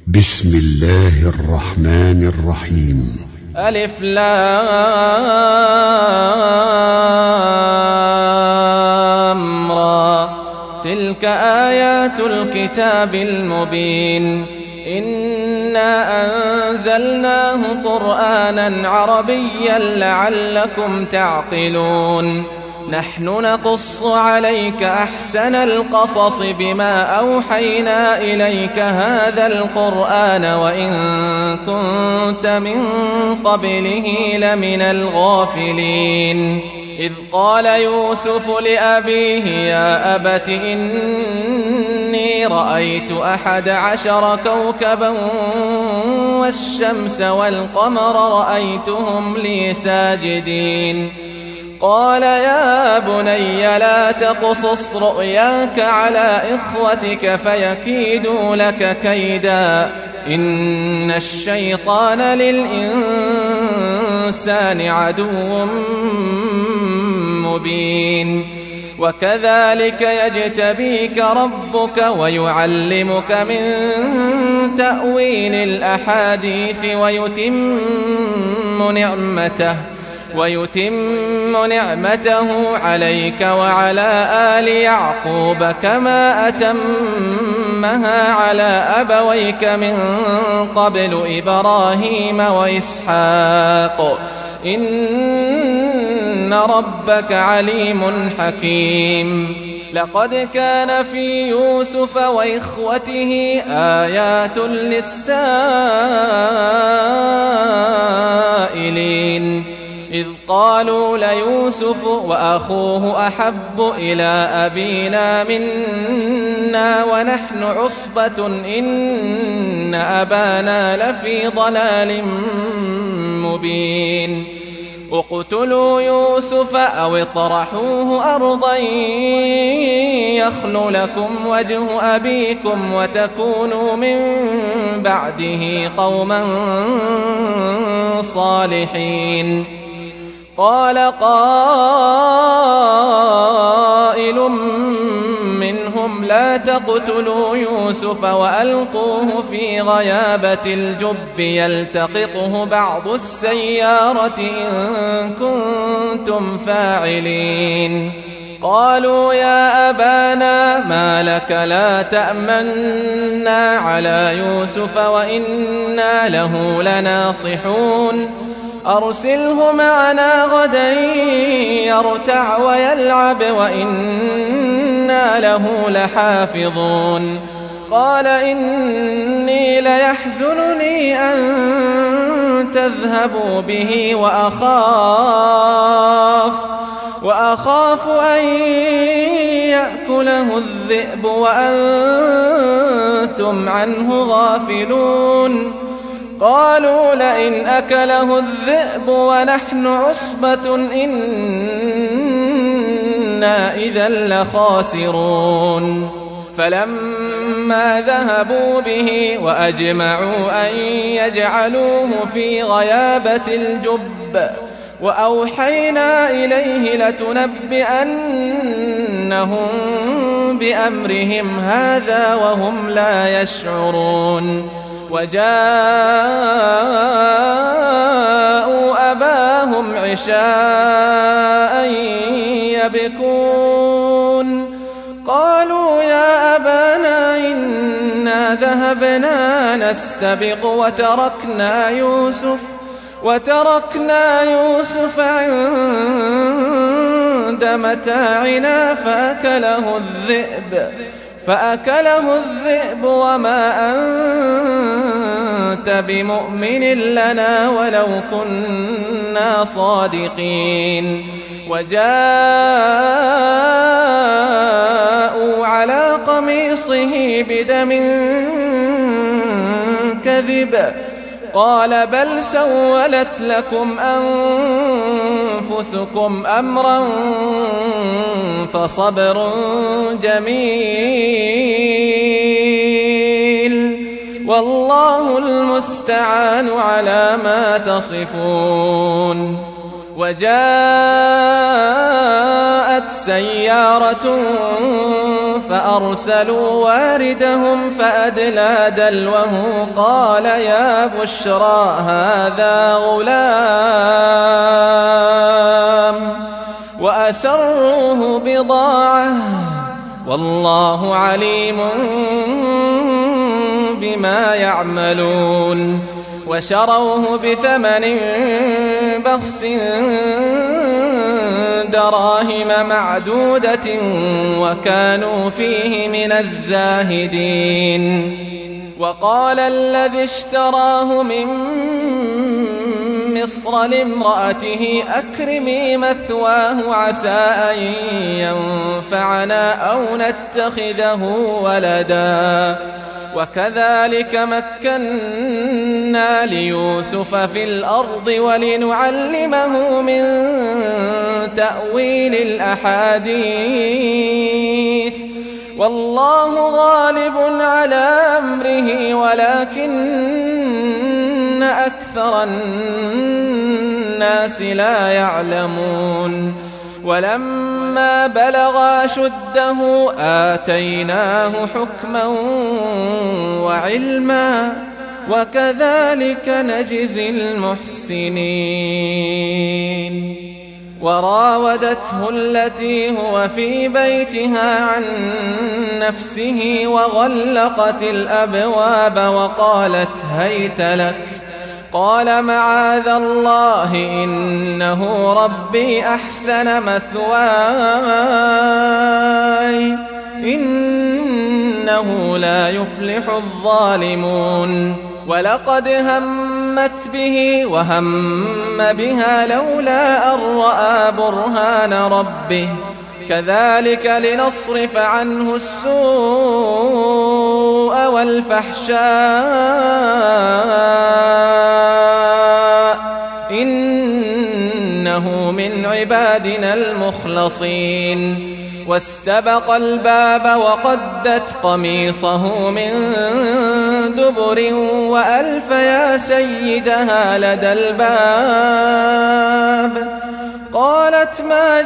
بسم الله الرحمن الرحيم. ألف لام را. تلك آيات الكتاب المبين. إنا أنزلناه قرآنا عربيا لعلكم تعقلون. نحن نقص عليك أحسن القصص بما أوحينا إليك هذا القرآن وإن كنت من قبله لمن الغافلين. إذ قال يوسف لأبيه يا أبت إني رأيت 11 كوكبا والشمس والقمر رأيتهم لي ساجدين. قال يا بني لا تقصص رؤياك على إخوتك فيكيدوا لك كيدا إن الشيطان للإنسان عدو مبين. وكذلك يجتبيك ربك ويعلمك من تأويل الأحاديث ويتم نعمته عليك وعلى آل يعقوب كما أتمها على أبويك من قبل إبراهيم وإسحاق إن ربك عليم حكيم. لقد كان في يوسف وإخوته آيات للسائلين إذ قالوا ليوسف وأخوه أحب إلى أبينا منا ونحن عصبة إن أبانا لفي ضلال مبين. اقتلوا يوسف أو اطرحوه أرضا يخل لكم وجه أبيكم وتكونوا من بعده قوما صالحين. قال قائل منهم لا تقتلوا يوسف وألقوه في غيابة الجب يلتقطه بعض السيارة إن كنتم فاعلين. قالوا يا أبانا ما لك لا تأمنا على يوسف وإنا له لناصحون. أرسله معنا غدا يرتع ويلعب وإنا له لحافظون. قال إني ليحزنني أن تذهبوا به وأخاف أن يأكله الذئب وأنتم عنه غافلون. قالوا لئن أكله الذئب ونحن عصبة إنا إذا لخاسرون. فلما ذهبوا به وأجمعوا أن يجعلوه في غيابة الجب وأوحينا إليه لتنبئنهم بأمرهم هذا وهم لا يشعرون. وجاءوا أباهم عشاء يبكون. قالوا يا أبانا إنا ذهبنا نستبق وتركنا يوسف عند متاعنا فأكله الذئب وما أنت بمؤمن لنا ولو كنا صادقين. وجاءوا على قميصه بدم كذب قال بل سولت لكم أنفسكم أمرا فصبر جميل والله المستعان على ما تصفون. وجاءت سيارة فأرسلوا واردهم فأدلى دلوه قال يا بشرى هذا غلام وأسروه بضاعة والله عليم بما يعملون وشروه بثمن بخس دراهم معدودة وكانوا فيه من الزاهدين وقال الذي اشتراه من مصر لامرأته أكرمي مثواه عسى أن ينفعنا أو نتخذه ولدا وكذلك مكنا ليوسف في الأرض ولنعلمه من تأويل الأحاديث والله غالب على أمره ولكن أكثر الناس لا يعلمون ولما بلغ أشده آتيناه حكما وعلما وكذلك نجزي المحسنين وراودته التي هو في بيتها عن نفسه وغلقت الأبواب وقالت هيت لك قال معاذ الله إنه ربي أحسن مثواي إنه لا يفلح الظالمون ولقد همت به وهم بها لولا أن رأى برهان ربه كذلك لنصرف عنه السوء والفحشاء إنه من عبادنا المخلصين واستبق الباب وقدت قميصه من دبر وألف يا سيدها لدى الباب قالت ما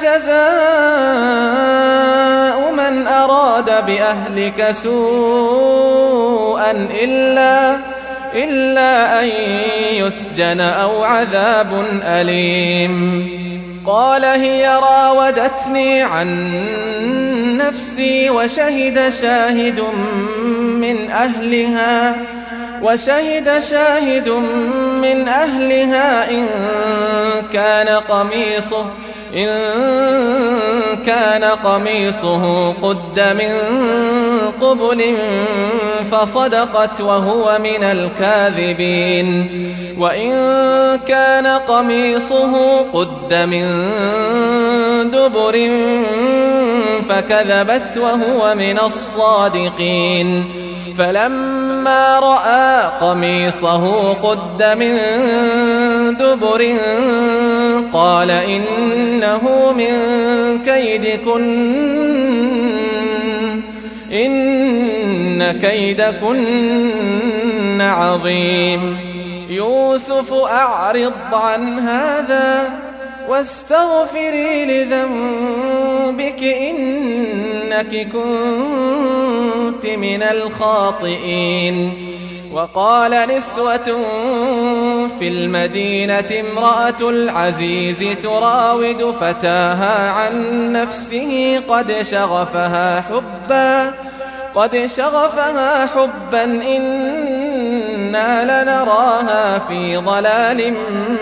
جزاء من أراد بأهلك سوءا إلا أن يسجن أو عذاب أليم قال هي راودتني عن نفسي وشهد شاهد من أهلها إن كان قميصه قد من قبل فصدقت وهو من الكاذبين وإن كان قميصه قد من دبر فكذبت وهو من الصادقين فلما رأى قميصه قد من دبر قال إنه من كيدكن إن كيدكن عظيم يوسف أعرض عن هذا واستغفري لذنبك إنك كنت من الخاطئين وقال نسوة في المدينة امرأة العزيز تراود فتاها عن نفسه قد شغفها حبا إنا لنراها في ضلال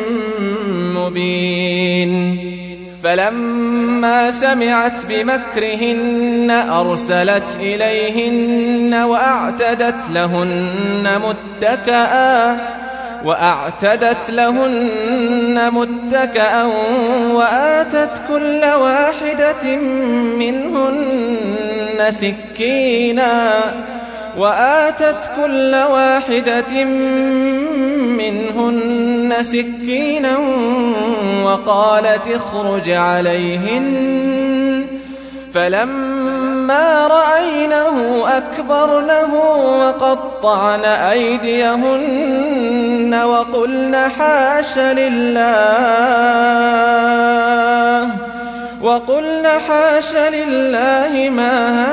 مبين فلما سمعت بمكرهن أرسلت إليهن وأعتدت لهن متكأ وآتت كل واحدة منهن سكينا وقالت اخرج عليهن فلما رأينه أكبرنه وقطعن أيديهن وقلن حاش لله ما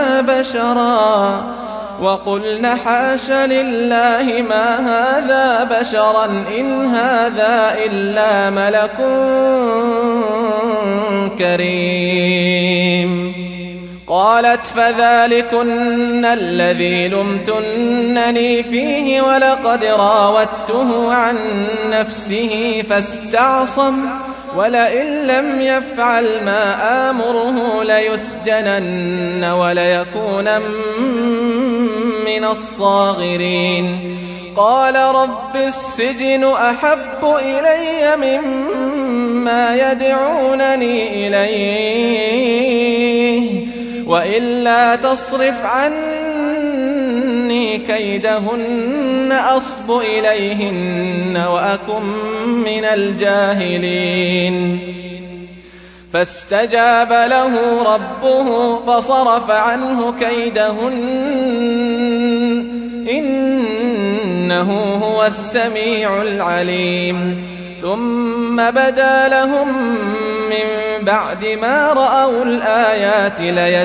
هذا بشرا إن هذا إلا ملك كريم. قالت فذلكن الذي لمتنني فيه ولقد راودته عن نفسه فاستعصم ولئن لم يفعل ما آمره ليسجنن وليكون من الصاغرين. قال رب السجن أحب إلي مما يدعونني إليه وإلا تصرف عني كيدهن أصب إليهن وأكن من الجاهلين. فاستجاب له ربه فصرف عنه كيدهن إنه هو السميع العليم. ثم بدا لهم من بعد ما رأوا الآيات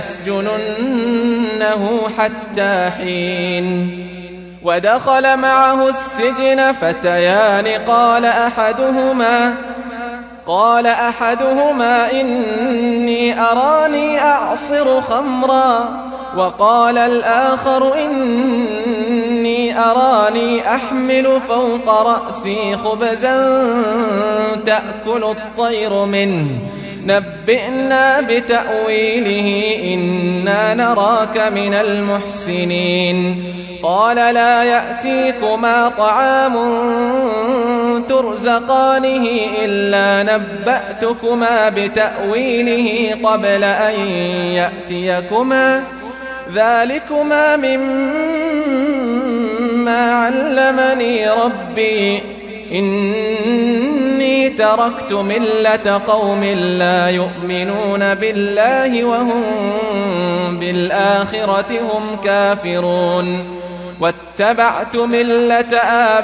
ليسجننه حتى حين. ودخل معه السجن فتيان قال أحدهما إني أراني أعصر خمرا وقال الآخر إني أراني أحمل فوق رأسي خبزا تأكل الطير منه نبئنا بتأويله إنا نراك من المحسنين. قال لا يأتيكما طعام ترزقانه إلا نبأتكما بتأويله قبل أن يأتيكما ذلكما مما علمني ربي إني تركت ملة قوم لا يؤمنون بالله وهم بالآخرة هم كافرون واتبعت ملة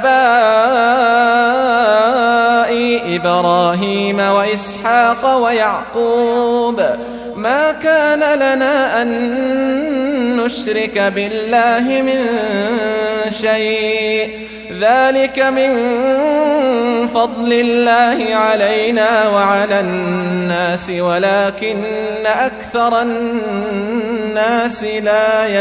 آبائي إبراهيم وإسحاق ويعقوب ما كان لنا أن نشرك بالله من شيء ذلك من فضل الله علينا وعلى الناس ولكن أكثر الناس لا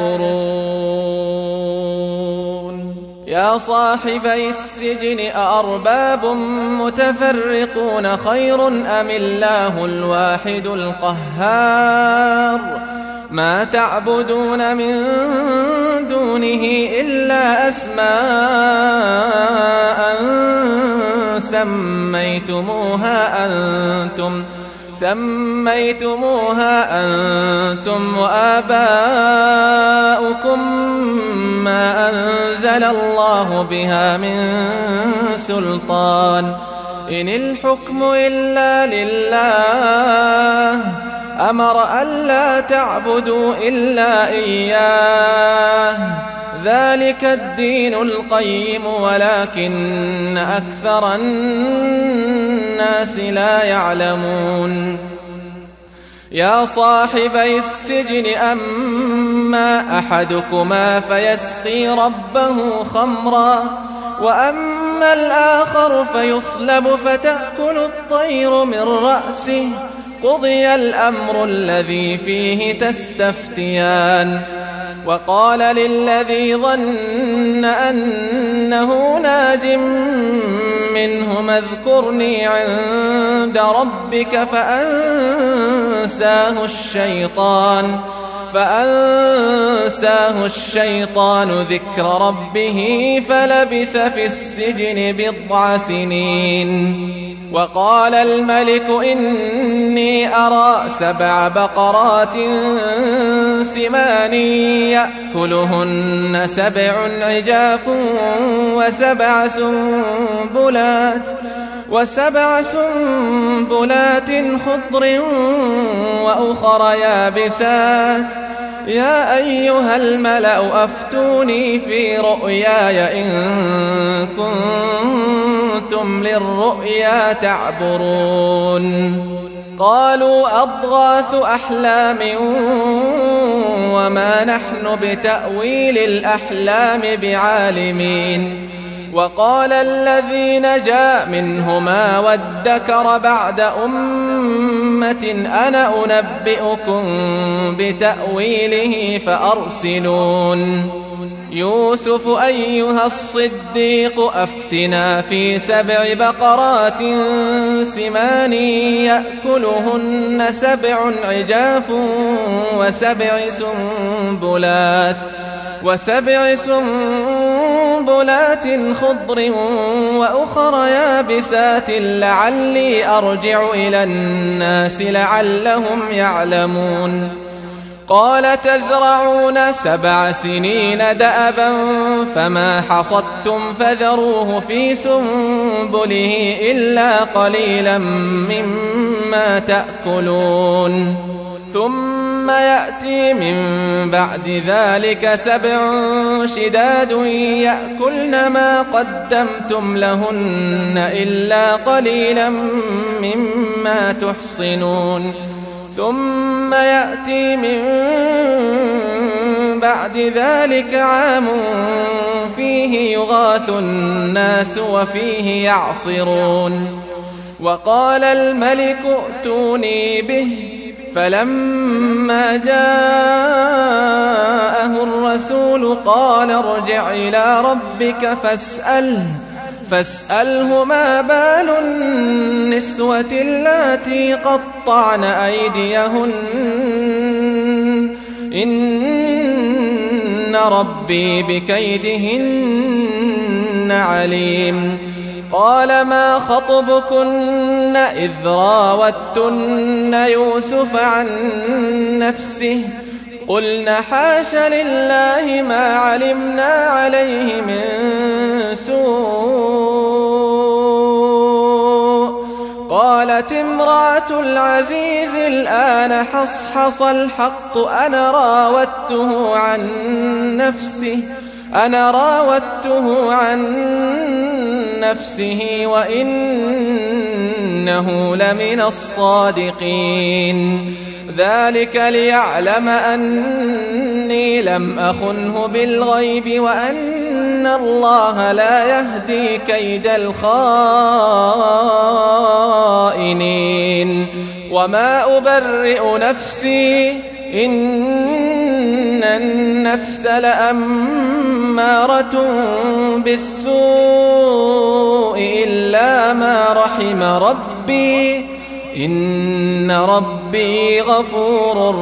يشكرون. يا صاحبي السجن أأرباب متفرقون خير أم الله الواحد القهار ما تعبدون من دونه إلا أسماء سميتموها أنتم وآباؤكم ما أنزل الله بها من سلطان إن الحكم إلا لله أمر ألا تعبدوا إلا إياه ذلك الدين القيم ولكن أكثر الناس لا يعلمون. يا صاحبي السجن أما أحدكما فيسقي ربه خمرا وأما الآخر فيصلب فتأكل الطير من رأسه قضي الأمر الذي فيه تستفتيان. وقال للذي ظن أنه ناج منهما اذكرني عند ربك فأنساه الشيطان ذكر ربه فلبث في السجن بضع سنين. وقال الملك إني أرى 7 بقرات سمان يأكلهن 7 عجاف وسبع سنبلات خضر وأخر يابسات يا أيها الملأ أفتوني في رؤياي إن كنتم للرؤيا تعبرون. قالوا أضغاث أحلام وما نحن بتأويل الأحلام بعالمين. وقال الذي نجا منهما وادكر بعد أمة أنا أنبئكم بتأويله فأرسلون. يوسف أيها الصديق أفتنا في 7 بقرات سمان يأكلهن 7 عجاف وسبع سنبلات خضر وأخر يابسات لعلي أرجع إلى الناس لعلهم يعلمون. قال تزرعون 7 سنين دأبا فما حصدتم فذروه في سنبله إلا قليلا مما تأكلون. ثم يأتي من بعد ذلك 7 شداد يأكلن ما قدمتم لهن إلا قليلا مما تحصنون. ثم يأتي من بعد ذلك عام فيه يغاث الناس وفيه يعصرون. وقال الملك ائتوني به فلما جاءه الرسول قال ارجع إلى ربك فاسأله ما بال النسوة اللاتي قطعن أيديهن إن ربي بكيدهن عليم. قال ما خطبكن إذ راوتن يوسف عن نفسه قلنا حاش لله ما علمنا عليه من سوء. قالت امرأة العزيز الآن حصحص الحق أنا راودته عن نفسه وإنه لمن الصادقين. ذلك ليعلم أني لم أخنه بالغيب وأن الله لا يهدي كيد الخائنين. وما أبرئ نفسي إن النفس لأمارة بالسوء إلا ما رحم ربي إن ربي غفور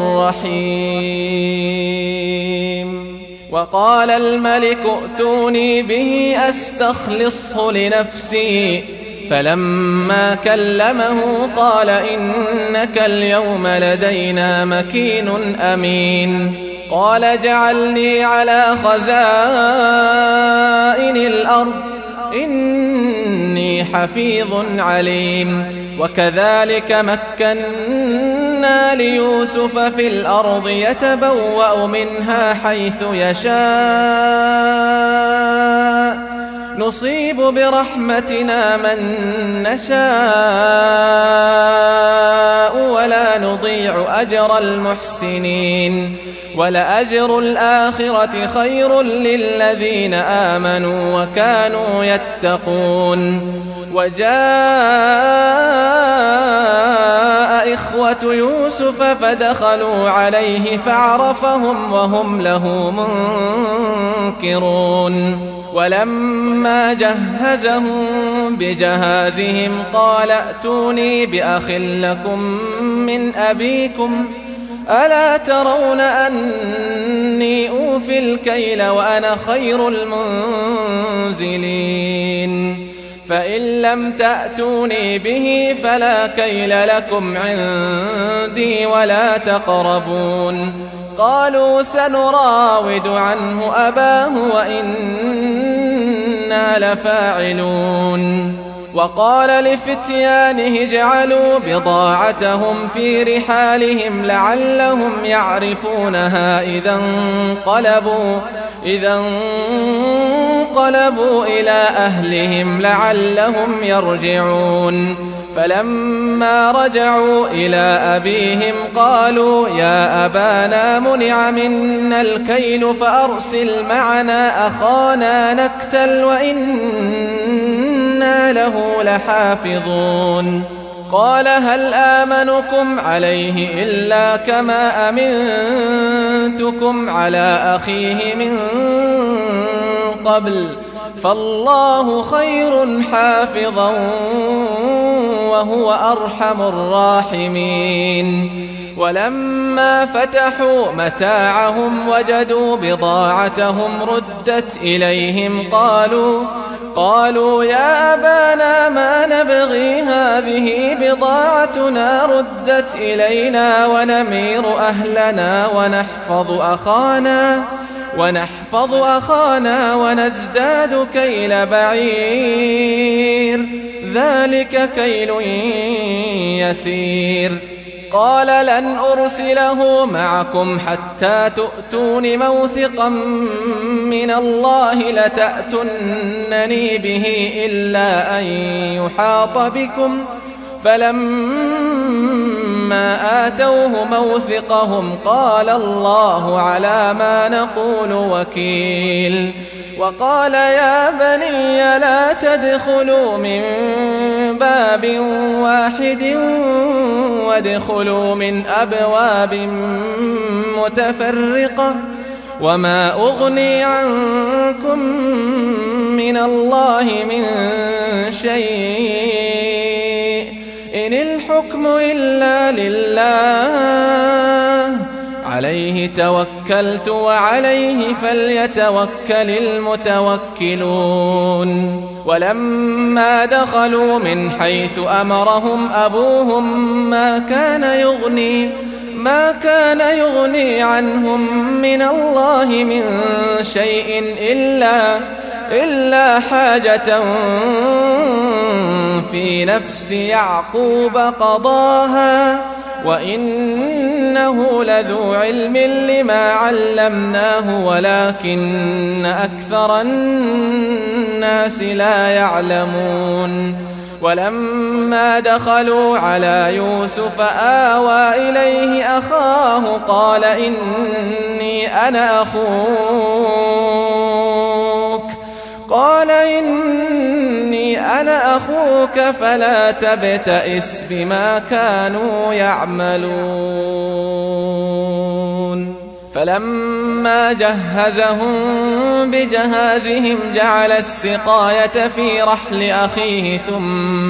رحيم. وقال الملك ائتوني به أستخلصه لنفسي فلما كلمه قال إنك اليوم لدينا مكين أمين. قال اجعلني على خزائن الأرض إني حفيظ عليم. وكذلك مكنا ليوسف في الأرض يتبوأ منها حيث يشاء نصيب برحمتنا من نشاء ولا نضيع أجر المحسنين. ولأجر الآخرة خير للذين آمنوا وكانوا يتقون. وجاء إخوة يوسف فدخلوا عليه فعرفهم وهم له منكرون. ولما جهزهم بجهازهم قال ائتوني بأخ لكم من أبيكم ألا ترون أني أوفي الكيل وأنا خير المنزلين. فإن لم تأتوني به فلا كيل لكم عندي ولا تقربون. قالوا سنراود عنه أباه وإنا لفاعلون. وقال لفتيانه اجعلوا بضاعتهم في رحالهم لعلهم يعرفونها إذا انقلبوا إلى أهلهم لعلهم يرجعون. فلما رجعوا إلى أبيهم قالوا يا أبانا منع منا الكيل فأرسل معنا أخانا نكتل وإنا له لحافظون قال هل آمنكم عليه إلا كما أمنتكم على أخيه من قبل فالله خير حافظا وهو أرحم الراحمين ولما فتحوا متاعهم وجدوا بضاعتهم ردت إليهم قالوا يا أبانا ما نبغي هذه بضاعتنا ردت إلينا ونمير أهلنا ونحفظ أخانا ونزداد كيل بعير ذلك كيل يسير قال لن أرسله معكم حتى تؤتون موثقا من الله لتأتونني به إلا أن يحاط بكم فلما آتوه موثقهم قال الله على ما نقول وكيل وقال يا بني لا تدخلوا من باب واحد وادخلوا من أبواب متفرقة وما أغني عنكم من الله من شيء إن الحكم إلا لله عليه توكلت وعليه فليتوكل المتوكلون ولما دخلوا من حيث أمرهم أبوهم ما كان يغني عنهم من الله من شيء إلا حاجة في نفس يعقوب قضاها وإنه لذو علم لما علمناه ولكن أكثر الناس لا يعلمون ولما دخلوا على يوسف آوى إليه أخاه قال إني أنا أخوك فلا تبتئس بما كانوا يعملون فلما جهزهم بجهازهم جعل السقاية في رحل أخيه ثم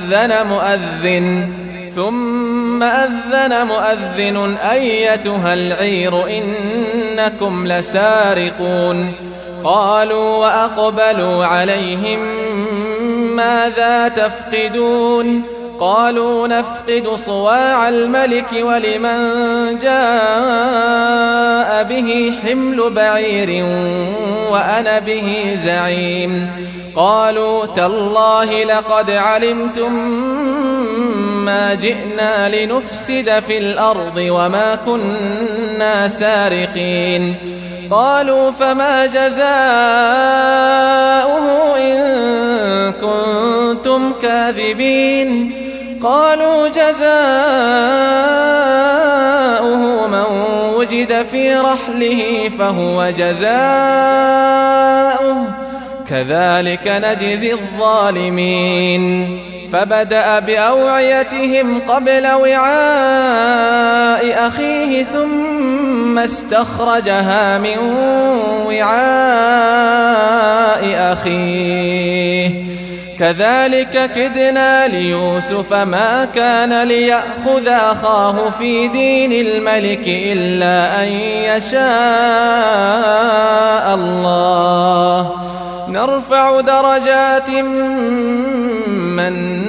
أذن مؤذن أيتها العير إنكم لسارقون قالوا وأقبلوا عليهم ماذا تفقدون قالوا نفقد صواع الملك ولمن جاء به حمل بعير وأنا به زعيم قالوا تالله لقد علمتم ما جئنا لنفسد في الأرض وما كنا سارقين قالوا فما جزاؤه إن كنتم كاذبين قالوا جزاؤه من وجد في رحله فهو جزاؤه كذلك نجزي الظالمين فبدأ بأوعيتهم قبل وعاء أخيه ثم استخرجها من وعاء أخيه كذلك كدنا ليوسف ما كان ليأخذ أخاه في دين الملك إلا أن يشاء الله نرفع درجات من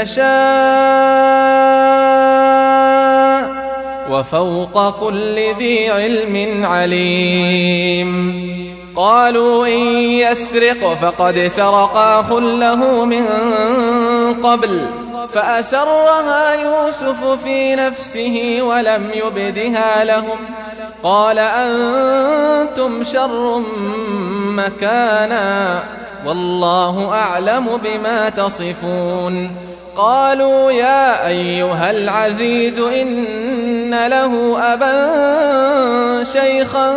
نشاء وفوق كل ذي علم عليم قالوا إن يسرق فقد سرق أخ له من قبل فأسرها يوسف في نفسه ولم يبدها لهم قال أنتم شر مكانا والله أعلم بما تصفون. قالوا يا أيها العزيز إن له أبا شيخا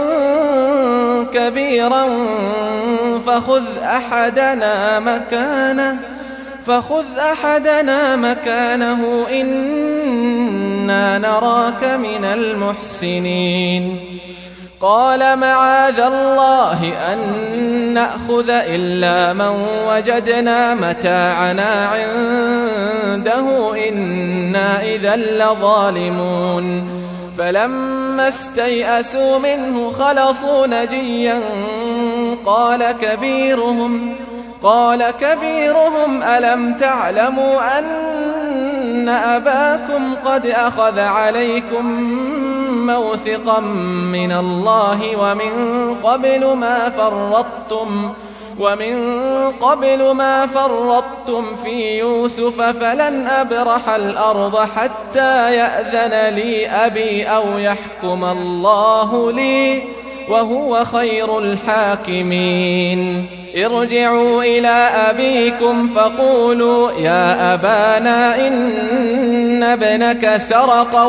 كبيرا فخذ أحدنا مكانه إنا نراك من المحسنين. قال معاذ الله أن نأخذ إلا من وجدنا متاعنا عنده إنا إذا لظالمون. فلما استيئسوا منه خلصوا نجيا قال كبيرهم ألم تعلموا أن أباكم قد أخذ عليكم موثقا من الله ومن قبل ما فرطتم في يوسف فلن أبرح الأرض حتى يأذن لي أبي أو يحكم الله لي وهو خير الحاكمين. ارجعوا إلى أبيكم فقولوا يا أبانا إن ابنك سرق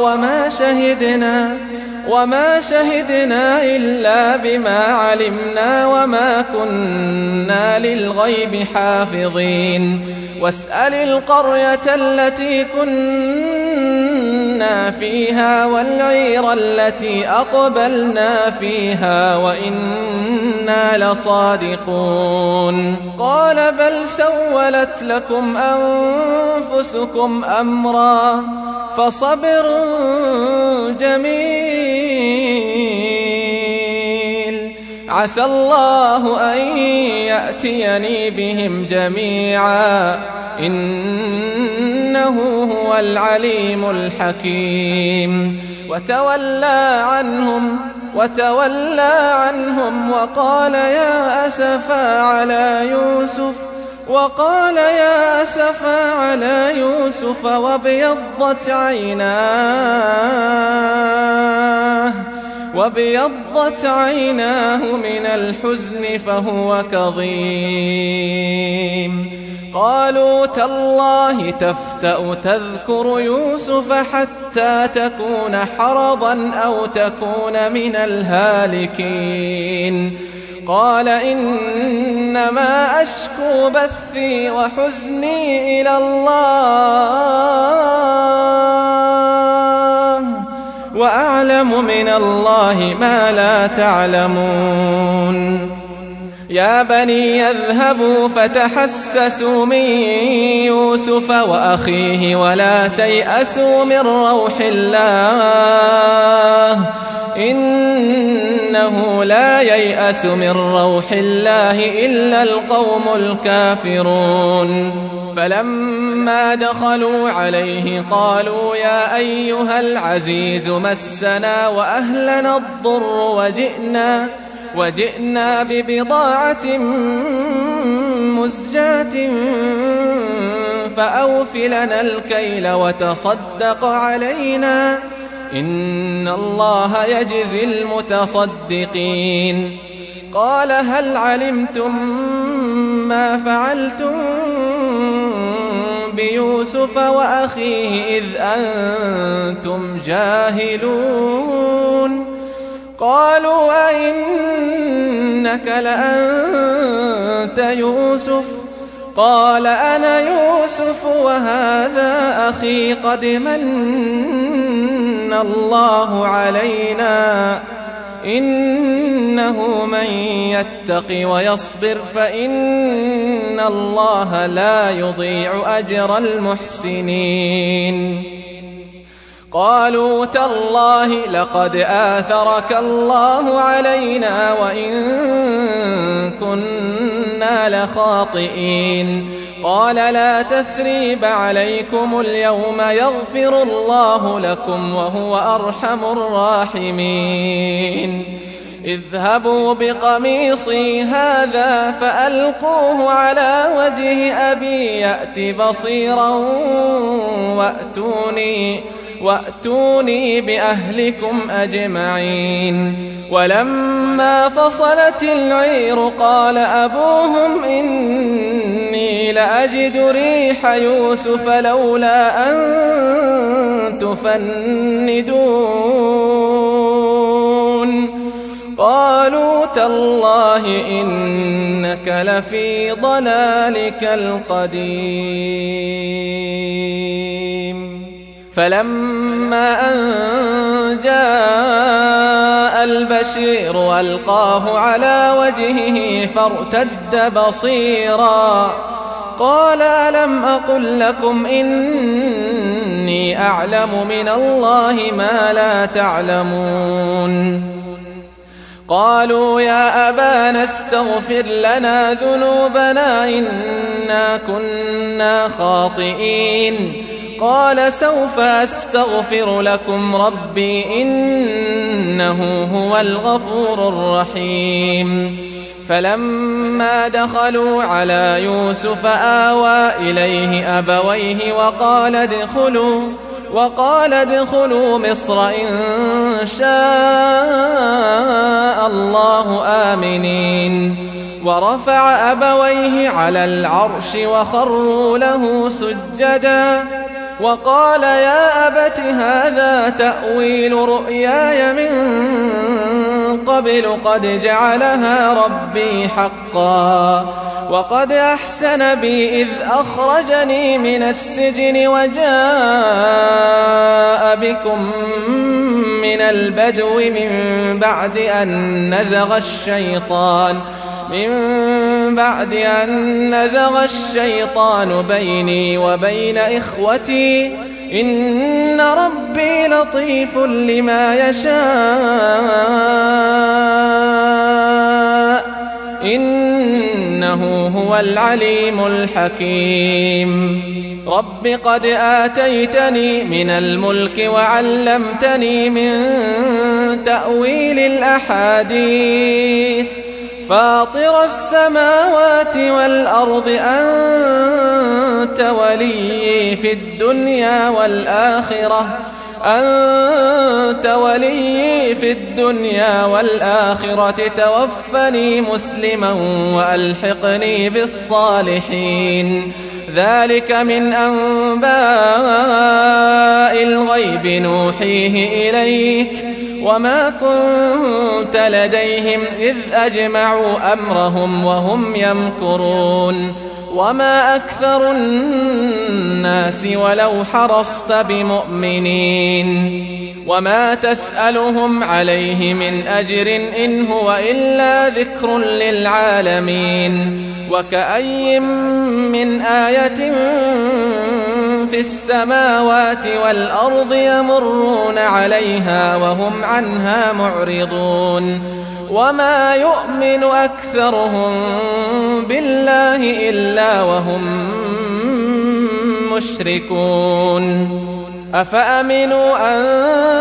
وما شهدنا إلا بما علمنا وما كنا للغيب حافظين. واسأل القرية التي كنا فيها والعير التي أقبلنا فيها وإنا لصادقون. قال بل سولت لكم أنفسكم أمرا فصبر جميل عسى الله أن يأتيني بهم جميعا إنه هو العليم الحكيم. وتولى عنهم وقال يا أسفا على يوسف وابيضت عيناه من الحزن فهو كظيم. قالوا تالله تفتأ تذكر يوسف حتى تكون حرضا أو تكون من الهالكين. قال إنما أشكو بثي وحزني إلى الله وأعلم من الله ما لا تعلمون. يا بني يذهبوا فتحسسوا من يوسف وأخيه ولا تيأسوا من روح الله إنه لا ييأس من روح الله إلا القوم الكافرون. فلما دخلوا عليه قالوا يا أيها العزيز مسنا وأهلنا الضر وجئنا ببضاعة مزجاة فأوف لنا الكيل وتصدق علينا إن الله يجزي المتصدقين. قال هل علمتم ما فعلتم بيوسف وأخيه إذ أنتم جاهلون؟ قالوا أئنك لأنت يوسف؟ قال أنا يوسف وهذا أخي قد من الله علينا إنه من يتق ويصبر فإن الله لا يضيع أجر المحسنين. قالوا تالله لقد آثرك الله علينا وإن كنا لخاطئين. قال لا تثريب عليكم اليوم يغفر الله لكم وهو أرحم الراحمين. اذهبوا بقميصي هذا فألقوه على وجه أبي يأت بصيرا وأتوني بأهلكم أجمعين. ولما فصلت العير قال أبوهم إني لأجد ريح يوسف لولا أن تفندون قالوا تالله إنك لفي ضلالك القديم. فلما أن جاء البشير ألقاه على وجهه فارتد بصيرا قال ألم أقل لكم إني أعلم من الله ما لا تعلمون. قالوا يا أبانا استغفر لنا ذنوبنا إنا كنا خاطئين. قال سوف أستغفر لكم ربي إنه هو الغفور الرحيم. فلما دخلوا على يوسف آوى إليه أبويه وقال ادخلوا مصر إن شاء الله آمنين. ورفع أبويه على العرش وخروا له سجدا وقال يا أبت هذا تأويل رؤياي من قبل قد جعلها ربي حقا وقد أحسن بي إذ أخرجني من السجن وجاء بكم من البدو من بعد أن نزغ الشيطان بيني وبين إخوتي إن ربي لطيف لما يشاء إنه هو العليم الحكيم. رب قد آتيتني من الملك وعلمتني من تأويل الأحاديث فاطر السماوات والأرض أنت ولي في الدنيا والآخرة توفني مسلما وألحقني بالصالحين. ذلك من أنباء الغيب نوحيه إليك وما كنت لديهم إذ أجمعوا أمرهم وهم يمكرون. وما أكثر الناس ولو حرصت بمؤمنين. وما تسألهم عليه من أجر إن هو إلا ذكر للعالمين. وكأي من آية في السماوات والأرض يمرون عليها وهم عنها معرضون. وما يؤمن أكثرهم بالله إلا وهم مشركون. أفأمنوا أن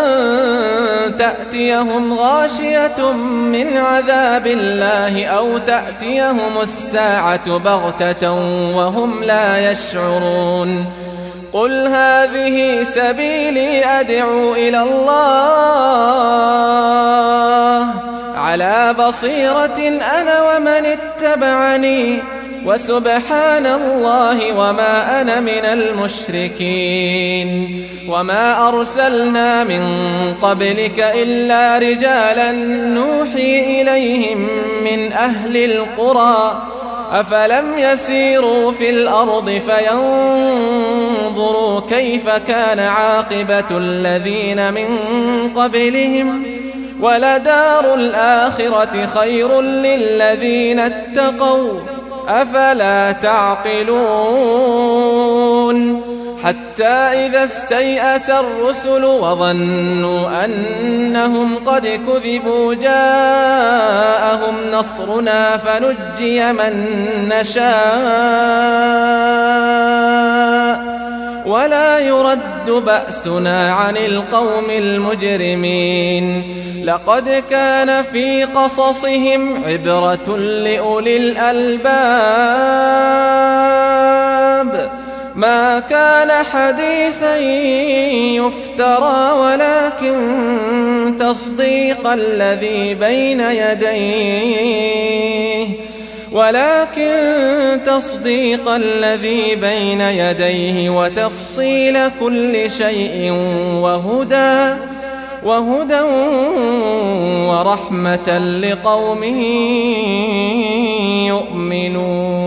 تأتيهم غاشية من عذاب الله أو تأتيهم الساعة بغتة وهم لا يشعرون. قل هذه سبيلي أدعو إلى الله على بصيرة أنا ومن اتبعني وسبحان الله وما أنا من المشركين. وما أرسلنا من قبلك إلا رجالا نوحي إليهم من أهل القرى أفلم يسيروا في الأرض فينظروا كيف كان عاقبة الذين من قبلهم ولدار الآخرة خير للذين اتقوا أفلا تعقلون. حتى إذا استيأس الرسل وظنوا أنهم قد كذبوا جاءهم نصرنا فنجي من نشاء ولا يرد بأسنا عن القوم المجرمين. لقد كان في قصصهم عبرة لأولي الألباب ما كان حديثا يفترى ولكن تصديق الذي بين يديه وتفصيل كل شيء وهدى ورحمة لقوم يؤمنون.